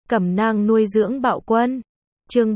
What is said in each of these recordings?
Cẩm nang nuôi dưỡng bạo quân. Chương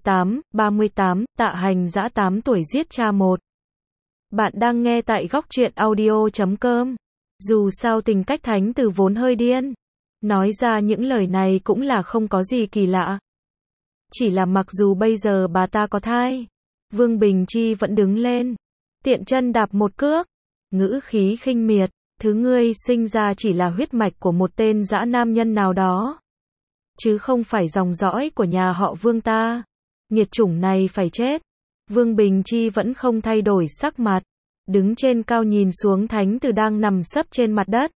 38, Tạ Hành Dã 8 tuổi giết cha 1. Bạn đang nghe tại góc truyện audio.com. Dù sao tính cách Thánh Từ vốn hơi điên. Nói ra những lời này cũng là không có gì kỳ lạ. Chỉ là mặc dù bây giờ bà ta có thai, Vương Bình Chi vẫn đứng lên, tiện chân đạp một cước, ngữ khí khinh miệt, thứ ngươi sinh ra chỉ là huyết mạch của một tên dã nam nhân nào đó, chứ không phải dòng dõi của nhà họ Vương ta. Nghiệt chủng này phải chết. Vương Bình Chi vẫn không thay đổi sắc mặt, đứng trên cao nhìn xuống Thánh Từ đang nằm sấp trên mặt đất.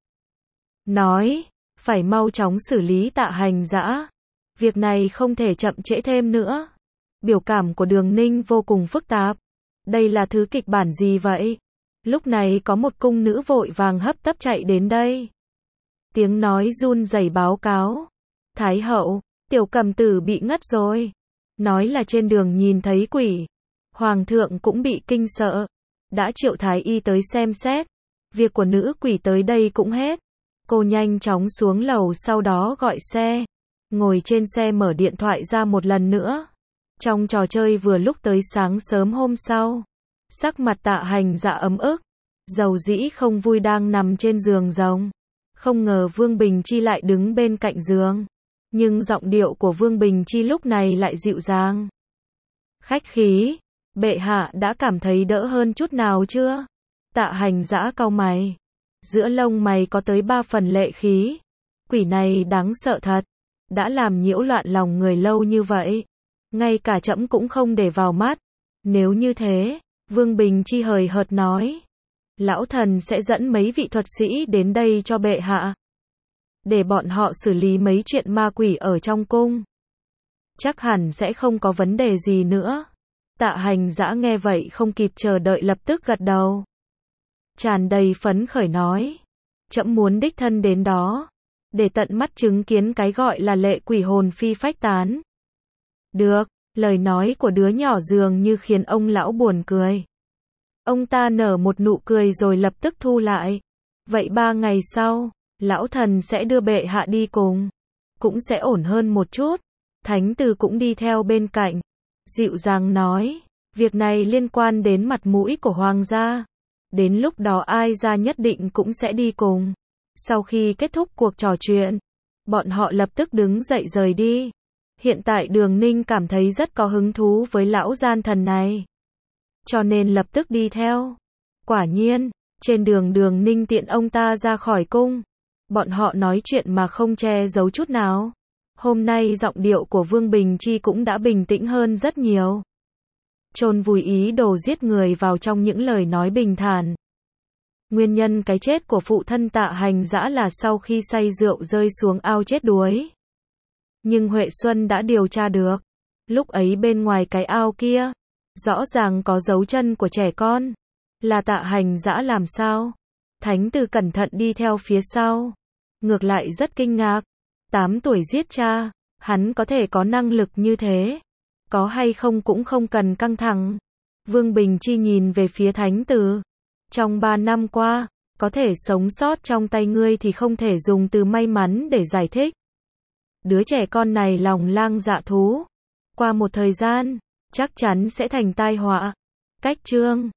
Nói, phải mau chóng xử lý Tạ Hành Dã. Việc này không thể chậm trễ thêm nữa. Biểu cảm của Đường Ninh vô cùng phức tạp. Đây là thứ kịch bản gì vậy? Lúc này có một cung nữ vội vàng hấp tấp chạy đến đây. Tiếng nói run rẩy báo cáo. Thái hậu, tiểu Cầm Tử bị ngất rồi. Nói là trên đường nhìn thấy quỷ. Hoàng thượng cũng bị kinh sợ. Đã triệu thái y tới xem xét. Việc của nữ quỷ tới đây cũng hết. Cô nhanh chóng xuống lầu sau đó gọi xe. Ngồi trên xe mở điện thoại ra một lần nữa. Trong trò chơi vừa lúc tới sáng sớm hôm sau. Sắc mặt Tạ Hành Dã ấm ức. Dầu dĩ không vui đang nằm trên giường rồng. Không ngờ Vương Bình Chi lại đứng bên cạnh giường. Nhưng giọng điệu của Vương Bình Chi lúc này lại dịu dàng. Khách khí, bệ hạ đã cảm thấy đỡ hơn chút nào chưa? Tạ Hành Dã cau mày. Giữa lông mày có tới 3 phần lệ khí. Quỷ này đáng sợ thật. Đã làm nhiễu loạn lòng người lâu như vậy. Ngay cả trẫm cũng không để vào mắt. Nếu như thế, Vương Bình Chi hời hợt nói. Lão thần sẽ dẫn mấy vị thuật sĩ đến đây cho bệ hạ. Để bọn họ xử lý mấy chuyện ma quỷ ở trong cung. Chắc hẳn sẽ không có vấn đề gì nữa. Tạ Hành Dã nghe vậy không kịp chờ đợi lập tức gật đầu. Tràn đầy phấn khởi nói. Trẫm muốn đích thân đến đó. Để tận mắt chứng kiến cái gọi là lệ quỷ hồn phi phách tán. Được, lời nói của đứa nhỏ dường như khiến ông lão buồn cười. Ông ta nở một nụ cười rồi lập tức thu lại. Vậy 3 ngày sau, lão thần sẽ đưa bệ hạ đi cùng. Cũng sẽ ổn hơn một chút. Thánh Từ cũng đi theo bên cạnh. Dịu dàng nói, việc này liên quan đến mặt mũi của hoàng gia. Đến lúc đó ai ra nhất định cũng sẽ đi cùng. Sau khi kết thúc cuộc trò chuyện, bọn họ lập tức đứng dậy rời đi. Hiện tại Đường Ninh cảm thấy rất có hứng thú với lão gian thần này. Cho nên lập tức đi theo. Quả nhiên, trên đường Đường Ninh tiện ông ta ra khỏi cung. Bọn họ nói chuyện mà không che giấu chút nào. Hôm nay giọng điệu của Vương Bình Chi cũng đã bình tĩnh hơn rất nhiều. Chôn vùi ý đồ giết người vào trong những lời nói bình thản. Nguyên nhân cái chết của phụ thân Tạ Hành Dã là sau khi say rượu rơi xuống ao chết đuối. Nhưng Huệ Xuân đã điều tra được. Lúc ấy bên ngoài cái ao kia, rõ ràng có dấu chân của trẻ con. Là Tạ Hành Dã làm sao? Thánh Từ cẩn thận đi theo phía sau. Ngược lại rất kinh ngạc. 8 tuổi giết cha, hắn có thể có năng lực như thế. Có hay không cũng không cần căng thẳng. Vương Bình Chi nhìn về phía Thánh Từ. Trong 3 năm qua, có thể sống sót trong tay ngươi thì không thể dùng từ may mắn để giải thích. Đứa trẻ con này lòng lang dạ thú. Qua một thời gian, chắc chắn sẽ thành tai họa. Cách chương